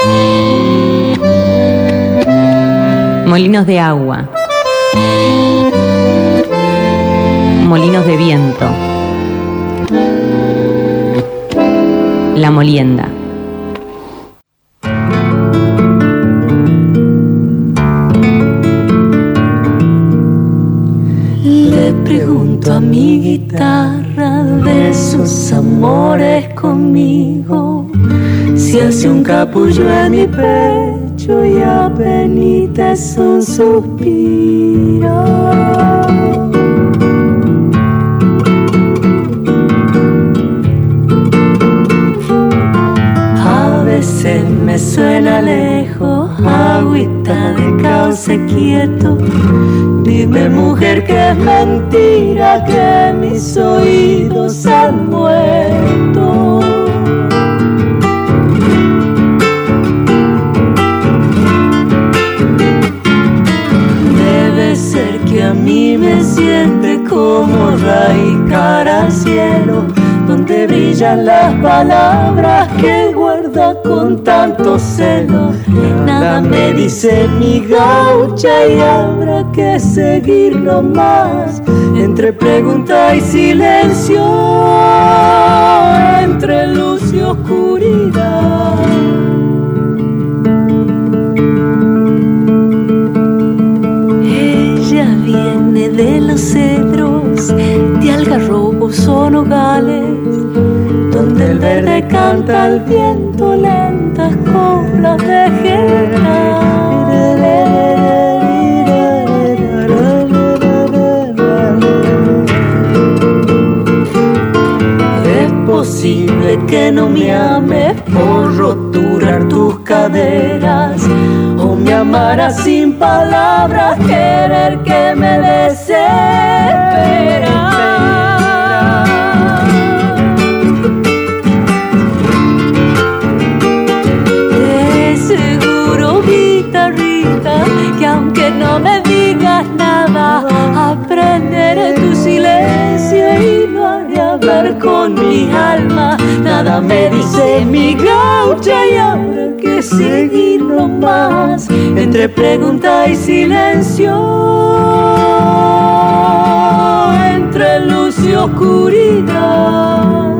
Molinos de agua, molinos de viento, la molienda. Le pregunto a mi guitarra de sus amores conmigo, si hace un capullo en mi pecho y apenitas un suspiro. A veces me suena lejos, agüita de cauce quieto. Dime, mujer, que es mentira que mis oídos han muerto. Debe ser que a mí me siente como raicar al cielo, donde brillan las palabras que guarda con tanto celo. Nada me dice mi gaucha y habrá que seguirlo más, entre pregunta y silencio, entre luz y oscuridad. Ella viene de los cedros, de algarrobos o nogales, donde el verde canta al viento lentas coplas de jena. Es posible que no me ames por roturar tus caderas, o me amaras sin palabras, querer que me desespera. Que aunque no me digas nada, aprenderé tu silencio y lo haré hablar con mi alma. Nada me dice mi gaucha y habrá que seguirlo más, entre pregunta y silencio, entre luz y oscuridad.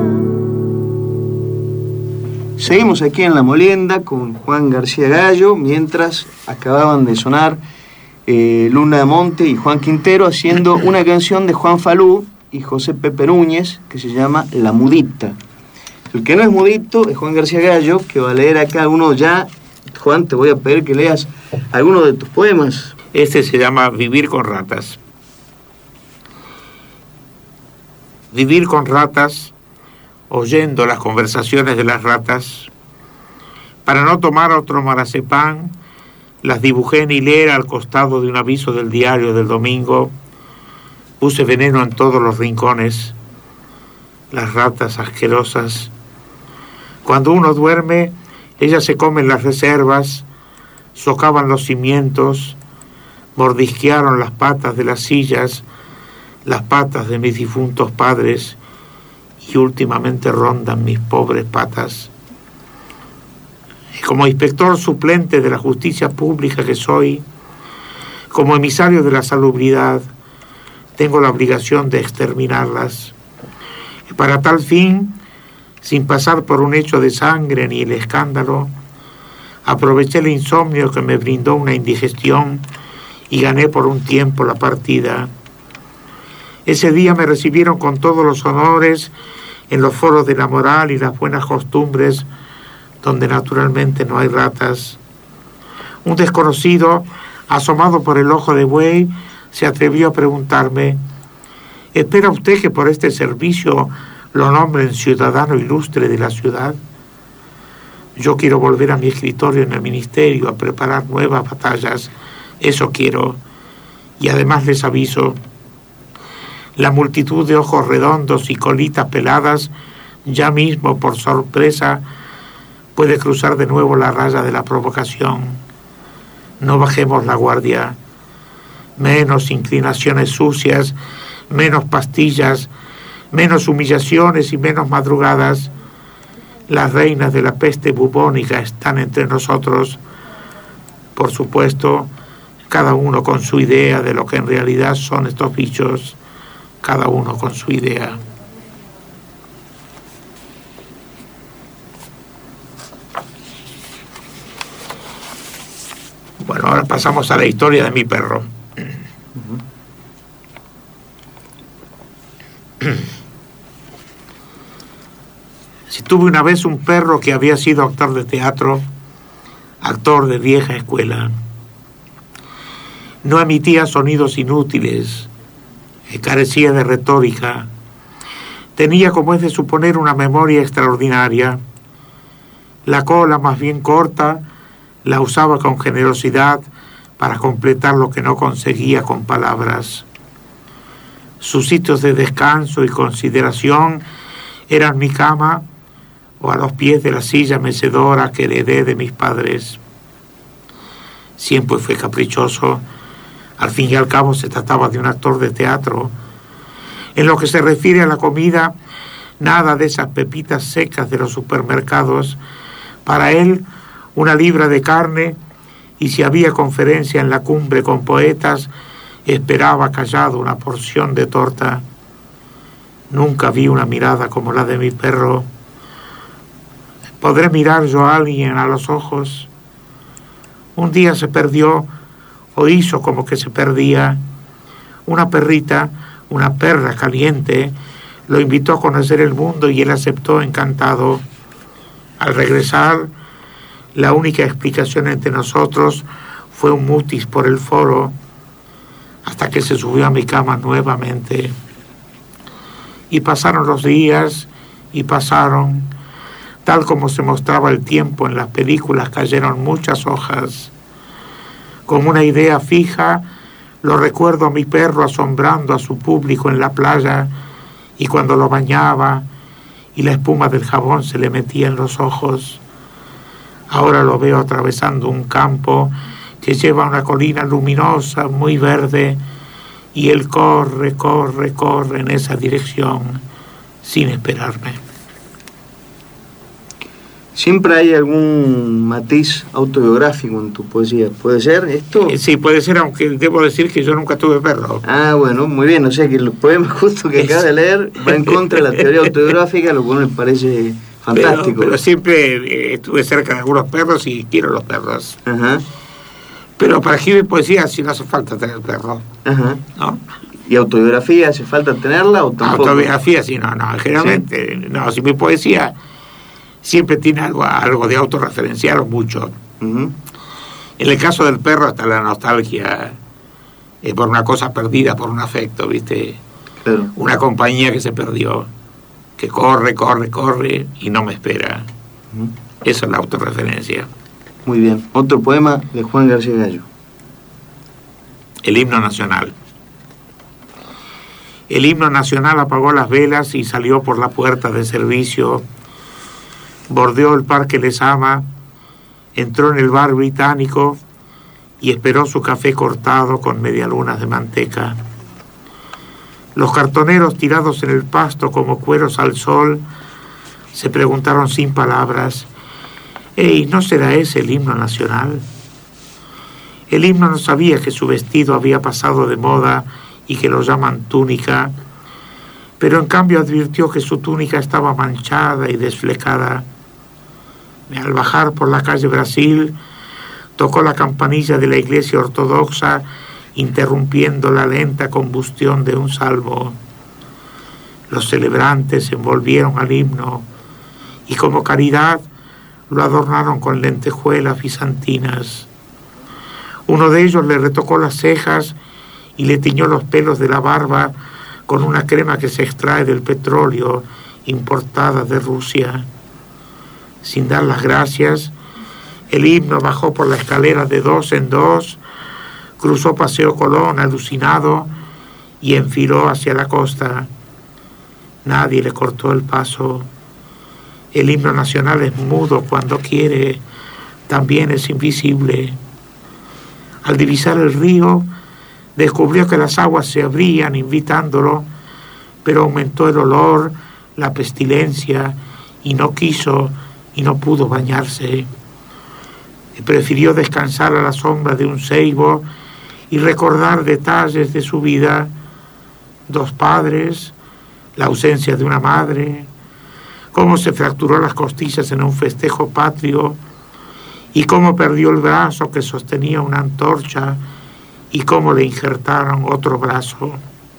Seguimos aquí en La Molienda con Juan García Gallo, mientras acababan de sonar Luna Monte y Juan Quintero haciendo una canción de Juan Falú y José Pepe Núñez que se llama La Mudita. El que no es mudito es Juan García Gallo, que va a leer acá uno ya. Juan, te voy a pedir que leas alguno de tus poemas. Este se llama Vivir con ratas. Vivir con ratas, oyendo las conversaciones de las ratas. Para no tomar otro marazepán, las dibujé en hilera al costado de un aviso del diario del domingo. Puse veneno en todos los rincones. Las ratas asquerosas. Cuando uno duerme, ellas se comen las reservas, socavan los cimientos, mordisquearon las patas de las sillas, las patas de mis difuntos padres, y últimamente rondan mis pobres patas. Y como inspector suplente de la justicia pública que soy, como emisario de la salubridad, tengo la obligación de exterminarlas. Y para tal fin, sin pasar por un hecho de sangre ni el escándalo, aproveché el insomnio que me brindó una indigestión y gané por un tiempo la partida. Ese día me recibieron con todos los honores en los foros de la moral y las buenas costumbres, donde naturalmente no hay ratas. Un desconocido, asomado por el ojo de buey, se atrevió a preguntarme: ¿espera usted que por este servicio lo nombren ciudadano ilustre de la ciudad? Yo quiero volver a mi escritorio en el ministerio a preparar nuevas batallas. Eso quiero. Y además les aviso, la multitud de ojos redondos y colitas peladas ya mismo por sorpresa puede cruzar de nuevo la raya de la provocación. No bajemos la guardia. Menos inclinaciones sucias, menos pastillas, menos humillaciones y menos madrugadas. Las reinas de la peste bubónica están entre nosotros. Por supuesto, cada uno con su idea de lo que en realidad son estos bichos, cada uno con su idea. Bueno, ahora pasamos a la historia de mi perro. Si tuve una vez un perro que había sido actor de teatro, actor de vieja escuela. No emitía sonidos inútiles, carecía de retórica, tenía, como es de suponer, una memoria extraordinaria. La cola, más bien corta, la usaba con generosidad para completar lo que no conseguía con palabras. Sus sitios de descanso y consideración eran mi cama o a los pies de la silla mecedora que heredé de mis padres. Siempre fue caprichoso. Al fin y al cabo se trataba de un actor de teatro. En lo que se refiere a la comida, nada de esas pepitas secas de los supermercados. Para él, 1 libra de carne, y si había conferencia en la cumbre con poetas, esperaba callado una porción de torta. Nunca vi una mirada como la de mi perro. ¿Podré mirar yo a alguien a los ojos? Un día se perdió, o hizo como que se perdía. Una perrita, una perra caliente, lo invitó a conocer el mundo y él aceptó encantado. Al regresar, la única explicación entre nosotros fue un mutis por el foro, hasta que se subió a mi cama nuevamente. Y pasaron los días, y pasaron. Tal como se mostraba el tiempo en las películas, cayeron muchas hojas. Con una idea fija, lo recuerdo a mi perro asombrando a su público en la playa, y cuando lo bañaba y la espuma del jabón se le metía en los ojos. Ahora lo veo atravesando un campo que lleva a una colina luminosa, muy verde, y él corre, corre, corre en esa dirección, sin esperarme. Siempre hay algún matiz autobiográfico en tu poesía. ¿Puede ser esto? Sí, puede ser, aunque debo decir que yo nunca tuve perro. Ah, bueno, muy bien. O sea que el poema justo que acabas de leer va en contra de la teoría autobiográfica, lo cual me parece fantástico. Pero siempre estuve cerca de algunos perros y quiero los perros. Ajá. Pero para escribir poesía sí no hace falta tener perro. Ajá. ¿No? ¿Y autobiografía hace falta tenerla o tampoco? Autobiografía sí, no, generalmente, ¿sí? No, si mi poesía siempre tiene algo de autorreferencial o mucho. Uh-huh. En el caso del perro hasta la nostalgia por una cosa perdida, por un afecto, ¿viste? Claro. Una compañía que se perdió, que corre, corre, corre y no me espera. Uh-huh. Eso es la autorreferencia. Muy bien. Otro poema de Juan García Gallo. El himno nacional. El himno nacional apagó las velas y salió por la puerta de servicio. Bordeó el Parque Lezama, entró en el bar británico y esperó su café cortado con medialunas de manteca. Los cartoneros tirados en el pasto como cueros al sol se preguntaron sin palabras: «¿Ey, no será ese el himno nacional?». El himno no sabía que su vestido había pasado de moda y que lo llaman túnica, pero en cambio advirtió que su túnica estaba manchada y desflecada. Al bajar por la calle Brasil, tocó la campanilla de la iglesia ortodoxa, interrumpiendo la lenta combustión de un salmo. Los celebrantes envolvieron al himno y como caridad lo adornaron con lentejuelas bizantinas. Uno de ellos le retocó las cejas y le tiñó los pelos de la barba con una crema que se extrae del petróleo importada de Rusia. Sin dar las gracias, el himno bajó por la escalera de 2 en 2, cruzó Paseo Colón alucinado y enfiló hacia la costa. Nadie le cortó el paso. El himno nacional es mudo cuando quiere, también es invisible. Al divisar el río, descubrió que las aguas se abrían invitándolo, pero aumentó el olor, la pestilencia y no quiso y no pudo bañarse. Prefirió descansar a la sombra de un ceibo y recordar detalles de su vida: 2 padres, la ausencia de una madre, cómo se fracturó las costillas en un festejo patrio y cómo perdió el brazo que sostenía una antorcha y cómo le injertaron otro brazo.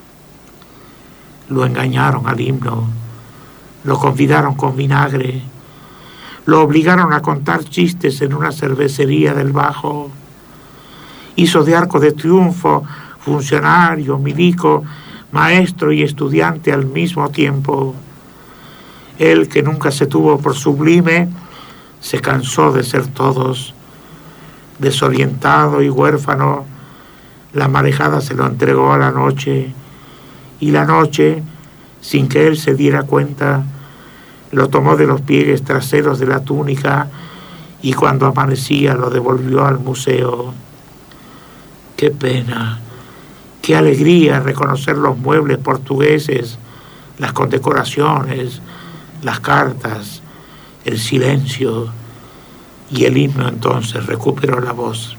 Lo engañaron al himno, lo convidaron con vinagre, lo obligaron a contar chistes en una cervecería del Bajo. Hizo de arco de triunfo funcionario, milico, maestro y estudiante al mismo tiempo. Él, que nunca se tuvo por sublime, se cansó de ser todos. Desorientado y huérfano, la marejada se lo entregó a la noche, y la noche, sin que él se diera cuenta, lo tomó de los pliegues traseros de la túnica y cuando amanecía lo devolvió al museo. Qué pena, qué alegría reconocer los muebles portugueses, las condecoraciones, las cartas, el silencio, y el himno entonces recuperó la voz.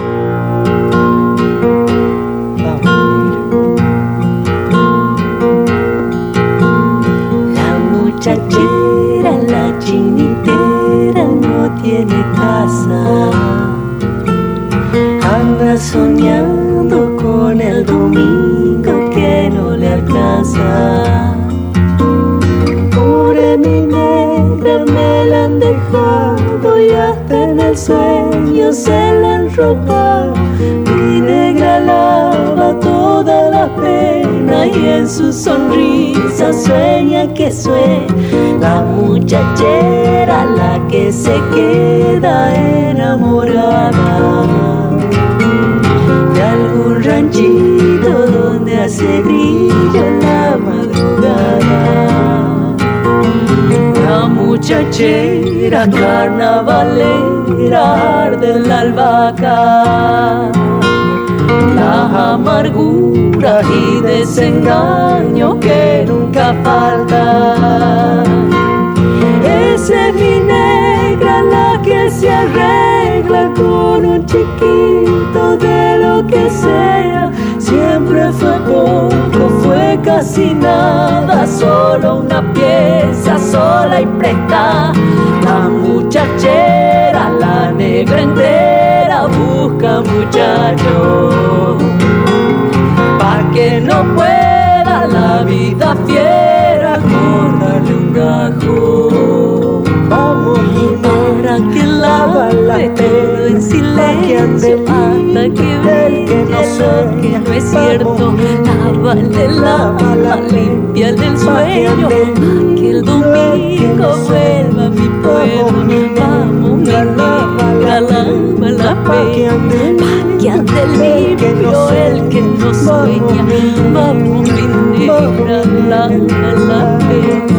La muchachera, la chinitera, no tiene casa. Anda soñando con el domingo que no le alcanza. Pobre mi negra, me la han dejado y hasta en el sueño se la han robado. Mi negra lava toda la pena y en su sonrisa sueña que sueña la muchachera, la que se queda enamorada de algún ranchito donde hace brillo la madrugada. La muchachera carnavalera arde en la albahaca, las amarguras y desengaño que nunca faltan. Esa es mi negra, la que se arregla con un chiquito de lo que sea. Siempre fue poco, fue casi nada, solo una pieza sola y prestada. La muchachera, la negra entera, busca muchacho, pa' que no pueda la vida fiera cortarle un gajo. Vamos, para que lave todo en silencio hasta que vea lo que no es cierto. Lávale el alma, límpiale el sueño, pa' que el domingo vuelva a mi pueblo. Vamos, mi negra, lava la pena, pa' que ande limpio el que no sueña. Vamos, mi negra, lava la pena.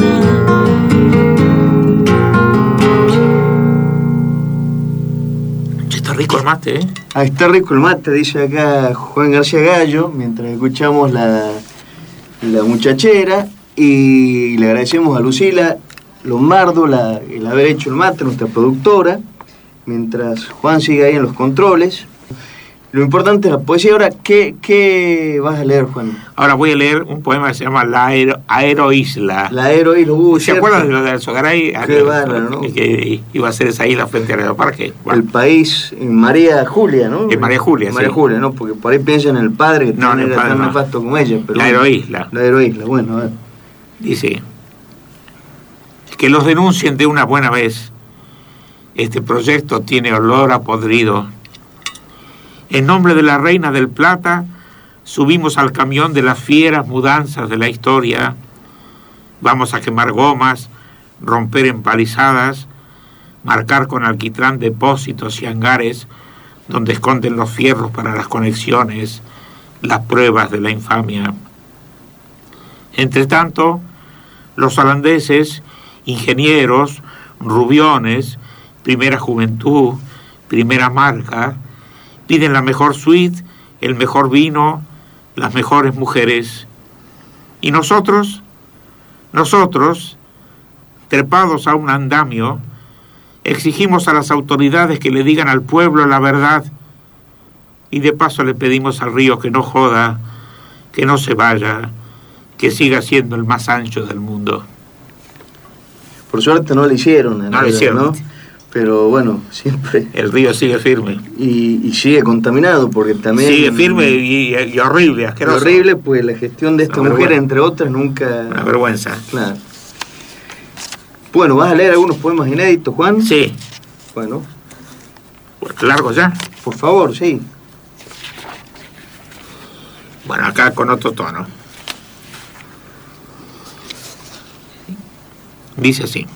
Está rico el mate, ¿eh? Ah, está rico el mate, dice acá Juan García Gallo, mientras escuchamos la muchachera, y le agradecemos a Lucila Lombardo el haber hecho el mate, nuestra productora, mientras Juan sigue ahí en los controles. Lo importante es la poesía. Ahora, ¿qué vas a leer, Juan? Ahora voy a leer un poema que se llama La Aeroisla. La Aeroisla. ¿Se acuerdan de lo de Alzogaray? Qué bárbaro, ¿no? Que iba a ser esa isla frente al aeroparque. Bueno. El país en María Julia, ¿no? En María Julia, María sí. Julia, ¿no? Porque por ahí piensan en el padre, que no, no era tan nefasto como ella. Pero la Aeroisla. La Aeroisla, bueno, a ver. Dice: que los denuncien de una buena vez. Este proyecto tiene olor a podrido. En nombre de la Reina del Plata, subimos al camión de las fieras mudanzas de la historia. Vamos a quemar gomas, romper empalizadas, marcar con alquitrán depósitos y hangares donde esconden los fierros para las conexiones, las pruebas de la infamia. Entre tanto, los holandeses, ingenieros, rubiones, primera juventud, primera marca, piden la mejor suite, el mejor vino, las mejores mujeres. Y nosotros, trepados a un andamio, exigimos a las autoridades que le digan al pueblo la verdad y de paso le pedimos al río que no joda, que no se vaya, que siga siendo el más ancho del mundo. Por suerte no lo hicieron. No lo hicieron. ¿No? Pero bueno, siempre. El río sigue firme. Y sigue contaminado porque también... Sigue firme y horrible, asqueroso. Horrible, pues la gestión de esta mujer, entre otras, nunca... Una vergüenza. Claro. Bueno, ¿vas a leer algunos poemas inéditos, Juan? Sí. Bueno. ¿Largo ya? Por favor, sí. Bueno, acá con otro tono. Dice así.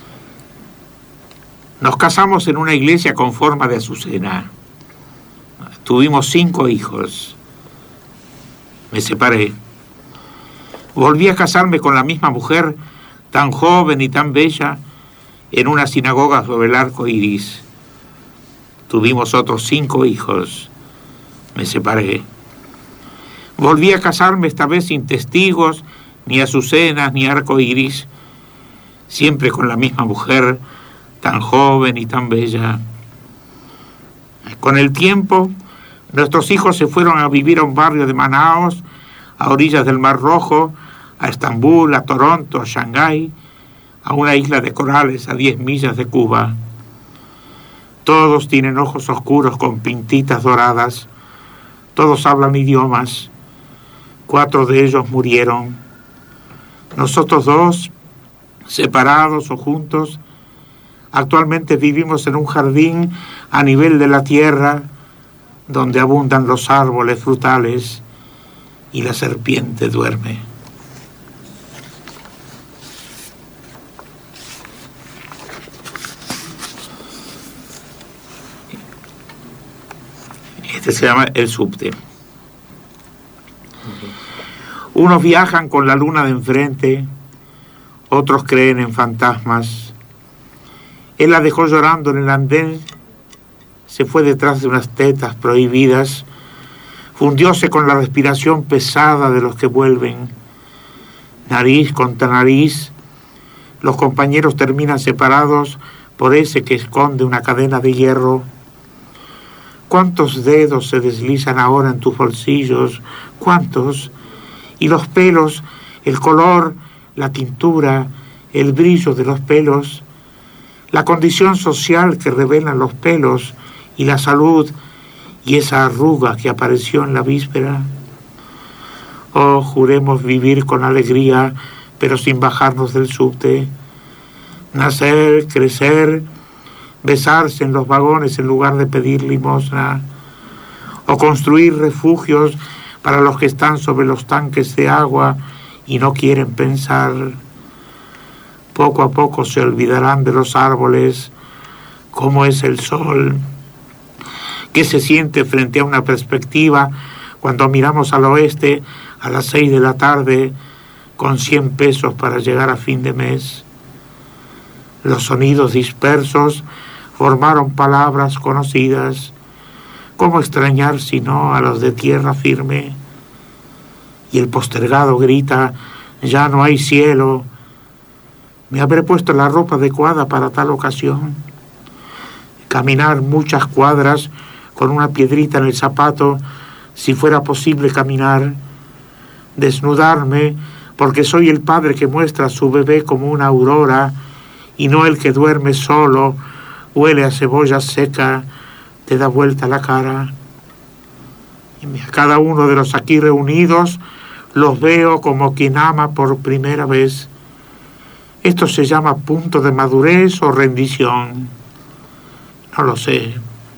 Nos casamos en una iglesia con forma de azucena. Tuvimos 5 hijos. Me separé. Volví a casarme con la misma mujer, tan joven y tan bella, en una sinagoga sobre el arco iris. Tuvimos otros 5 hijos. Me separé. Volví a casarme esta vez sin testigos, ni azucenas, ni arco iris, siempre con la misma mujer, tan joven y tan bella. Con el tiempo, nuestros hijos se fueron a vivir a un barrio de Manaos, a orillas del Mar Rojo, a Estambul, a Toronto, a Shanghái, a una isla de corales a 10 millas de Cuba. Todos tienen ojos oscuros con pintitas doradas, todos hablan idiomas. 4 de ellos murieron. Nosotros 2, separados o juntos, actualmente vivimos en un jardín a nivel de la tierra, donde abundan los árboles frutales y la serpiente duerme. Este se llama El subte. Unos viajan con la luna de enfrente, otros creen en fantasmas. Él la dejó llorando en el andén, se fue detrás de unas tetas prohibidas, fundióse con la respiración pesada de los que vuelven. Nariz contra nariz, los compañeros terminan separados por ese que esconde una cadena de hierro. ¿Cuántos dedos se deslizan ahora en tus bolsillos? ¿Cuántos? Y los pelos, el color, la tintura, el brillo de los pelos, la condición social que revelan los pelos y la salud y esa arruga que apareció en la víspera. Oh, juremos vivir con alegría, pero sin bajarnos del subte. Nacer, crecer, besarse en los vagones en lugar de pedir limosna, o construir refugios para los que están sobre los tanques de agua y no quieren pensar. Poco a poco se olvidarán de los árboles, cómo es el sol, qué se siente frente a una perspectiva cuando miramos al oeste a las 6 de la tarde con 100 pesos para llegar a fin de mes. Los sonidos dispersos formaron palabras conocidas. ¿Cómo extrañar si no a los de tierra firme? Y el postergado grita, ya no hay cielo. Me habré puesto la ropa adecuada para tal ocasión. Caminar muchas cuadras con una piedrita en el zapato, si fuera posible caminar. Desnudarme, porque soy el padre que muestra a su bebé como una aurora, y no el que duerme solo, huele a cebolla seca, te da vuelta la cara. Y a cada uno de los aquí reunidos los veo como quien ama por primera vez. ¿Esto se llama punto de madurez o rendición? No lo sé.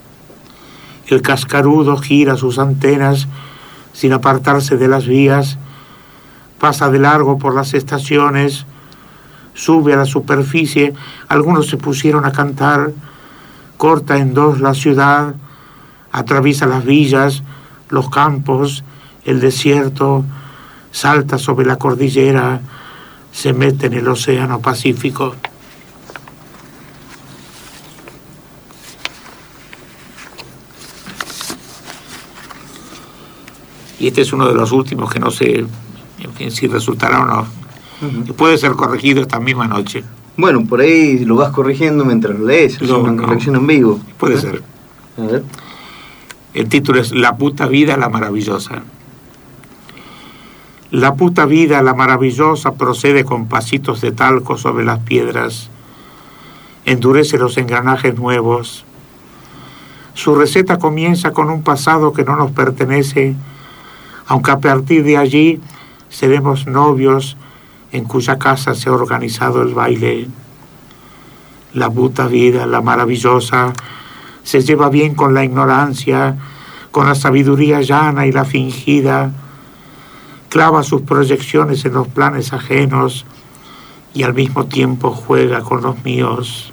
El cascarudo gira sus antenas sin apartarse de las vías, pasa de largo por las estaciones, sube a la superficie, algunos se pusieron a cantar, corta en 2 la ciudad, atraviesa las villas, los campos, el desierto, salta sobre la cordillera, se mete en el océano Pacífico. Y este es uno de los últimos que no sé, en fin, si resultará o no. Puede ser corregido esta misma noche. Bueno, por ahí lo vas corrigiendo mientras lo lees, es una corrección en vivo. Puede ser. A ver. El título es La puta vida, la maravillosa. La puta vida, la maravillosa, procede con pasitos de talco sobre las piedras, endurece los engranajes nuevos. Su receta comienza con un pasado que no nos pertenece, aunque a partir de allí seremos novios en cuya casa se ha organizado el baile. La puta vida, la maravillosa, se lleva bien con la ignorancia, con la sabiduría llana y la fingida, clava sus proyecciones en los planes ajenos y al mismo tiempo juega con los míos.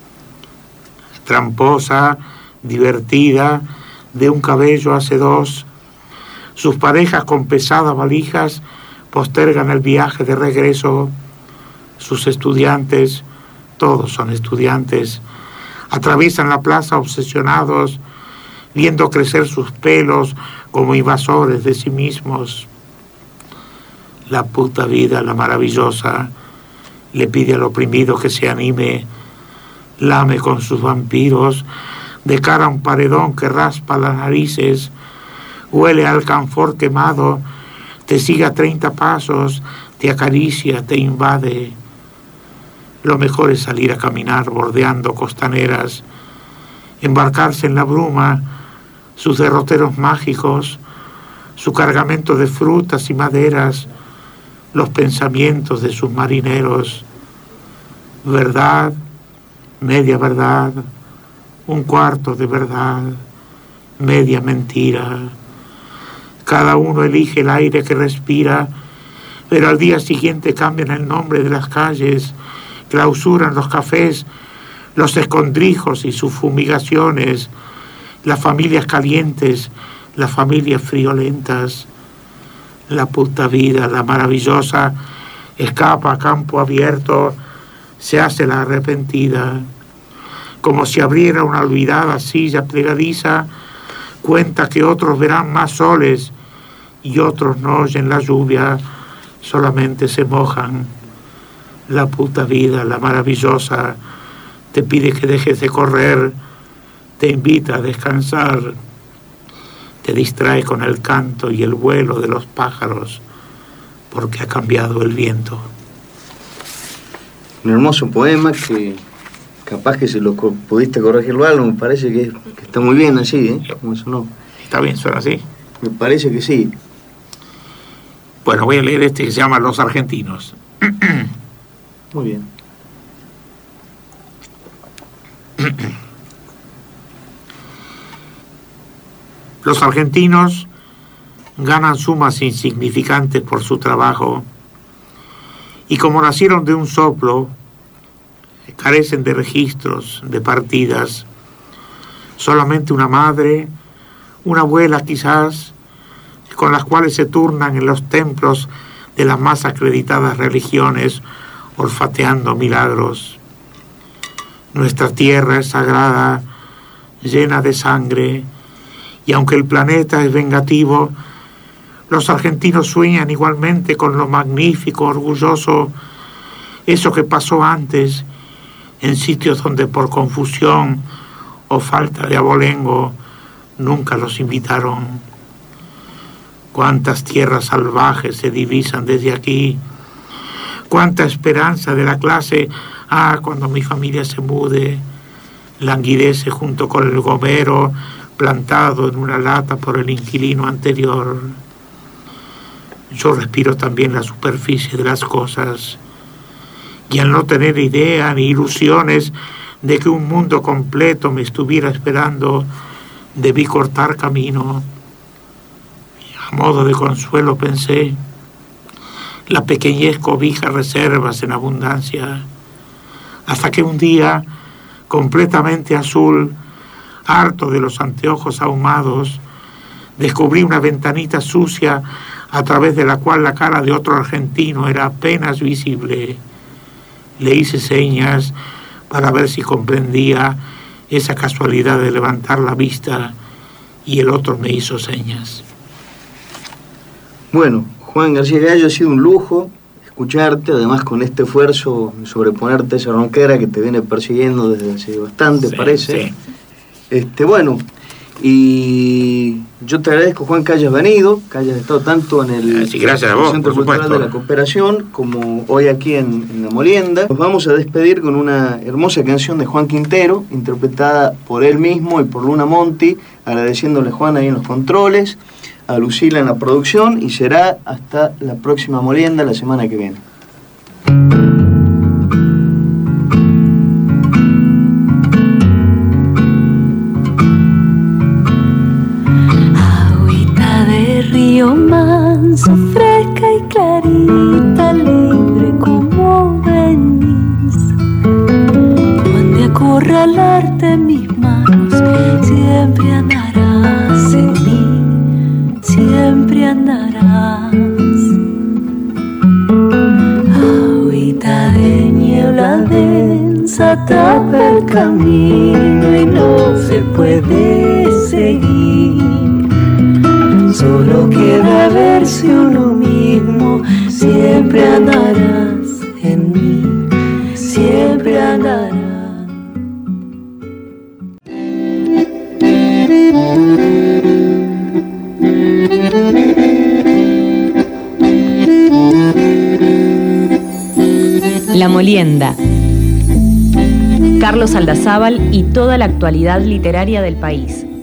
Tramposa, divertida, de un cabello hace dos, sus parejas con pesadas valijas postergan el viaje de regreso. Sus estudiantes, todos son estudiantes, atraviesan la plaza obsesionados, viendo crecer sus pelos como invasores de sí mismos. La puta vida, la maravillosa, le pide al oprimido que se anime, lame con sus vampiros, de cara a un paredón que raspa las narices, huele al alcanfor quemado, te sigue a 30 pasos, te acaricia, te invade. Lo mejor es salir a caminar bordeando costaneras, embarcarse en la bruma, sus derroteros mágicos, su cargamento de frutas y maderas, los pensamientos de sus marineros. Verdad, media verdad, un cuarto de verdad, media mentira. Cada uno elige el aire que respira, pero al día siguiente cambian el nombre de las calles, clausuran los cafés, los escondrijos y sus fumigaciones, las familias calientes, las familias friolentas. La puta vida, la maravillosa, escapa a campo abierto, se hace la arrepentida. Como si abriera una olvidada silla plegadiza, cuenta que otros verán más soles y otros no oyen la lluvia, solamente se mojan. La puta vida, la maravillosa, te pide que dejes de correr, te invita a descansar, te distrae con el canto y el vuelo de los pájaros, porque ha cambiado el viento. Un hermoso poema que capaz que si lo pudiste corregirlo algo, me parece que está muy bien así, ¿eh? Como eso no. ¿Está bien, suena así? Me parece que sí. Bueno, voy a leer este que se llama Los Argentinos. Muy bien. Los argentinos ganan sumas insignificantes por su trabajo y como nacieron de un soplo, carecen de registros, de partidas. Solamente una madre, una abuela quizás, con las cuales se turnan en los templos de las más acreditadas religiones, olfateando milagros. Nuestra tierra es sagrada, llena de sangre, y aunque el planeta es vengativo, los argentinos sueñan igualmente con lo magnífico, orgulloso, eso que pasó antes, en sitios donde por confusión o falta de abolengo nunca los invitaron. Cuántas tierras salvajes se divisan desde aquí, cuánta esperanza de la clase, cuando mi familia se mude, languidece junto con el gomero plantado en una lata por el inquilino anterior. Yo respiro también la superficie de las cosas, y al no tener idea ni ilusiones de que un mundo completo me estuviera esperando, debí cortar camino. A modo de consuelo pensé, la pequeñez cobija reservas en abundancia, hasta que un día, completamente azul, harto de los anteojos ahumados, descubrí una ventanita sucia a través de la cual la cara de otro argentino era apenas visible. Le hice señas para ver si comprendía esa casualidad de levantar la vista y el otro me hizo señas. Bueno, Juan García Gallo, ha sido un lujo escucharte, además con este esfuerzo de sobreponerte a esa ronquera que te viene persiguiendo desde hace bastante, parece. Bueno, y yo te agradezco, Juan, que hayas venido, que hayas estado tanto en el gracias a vos, Centro por Cultural supuesto. de la Cooperación como hoy aquí en La Molienda. Nos vamos a despedir con una hermosa canción de Juan Quintero, interpretada por él mismo y por Luna Monti, agradeciéndole a Juan ahí en los controles, a Lucila en la producción, y será hasta la próxima Molienda la semana que viene. Río manso, fresca y clarita, libre como venís. Donde acorralarte mis manos, siempre andarás en mí, siempre andarás. Agüita de niebla densa tapa el camino y no se puede seguir. Solo queda verse uno mismo, siempre andarás en mí, siempre andarás. La Molienda. Carlos Aldazábal y toda la actualidad literaria del país.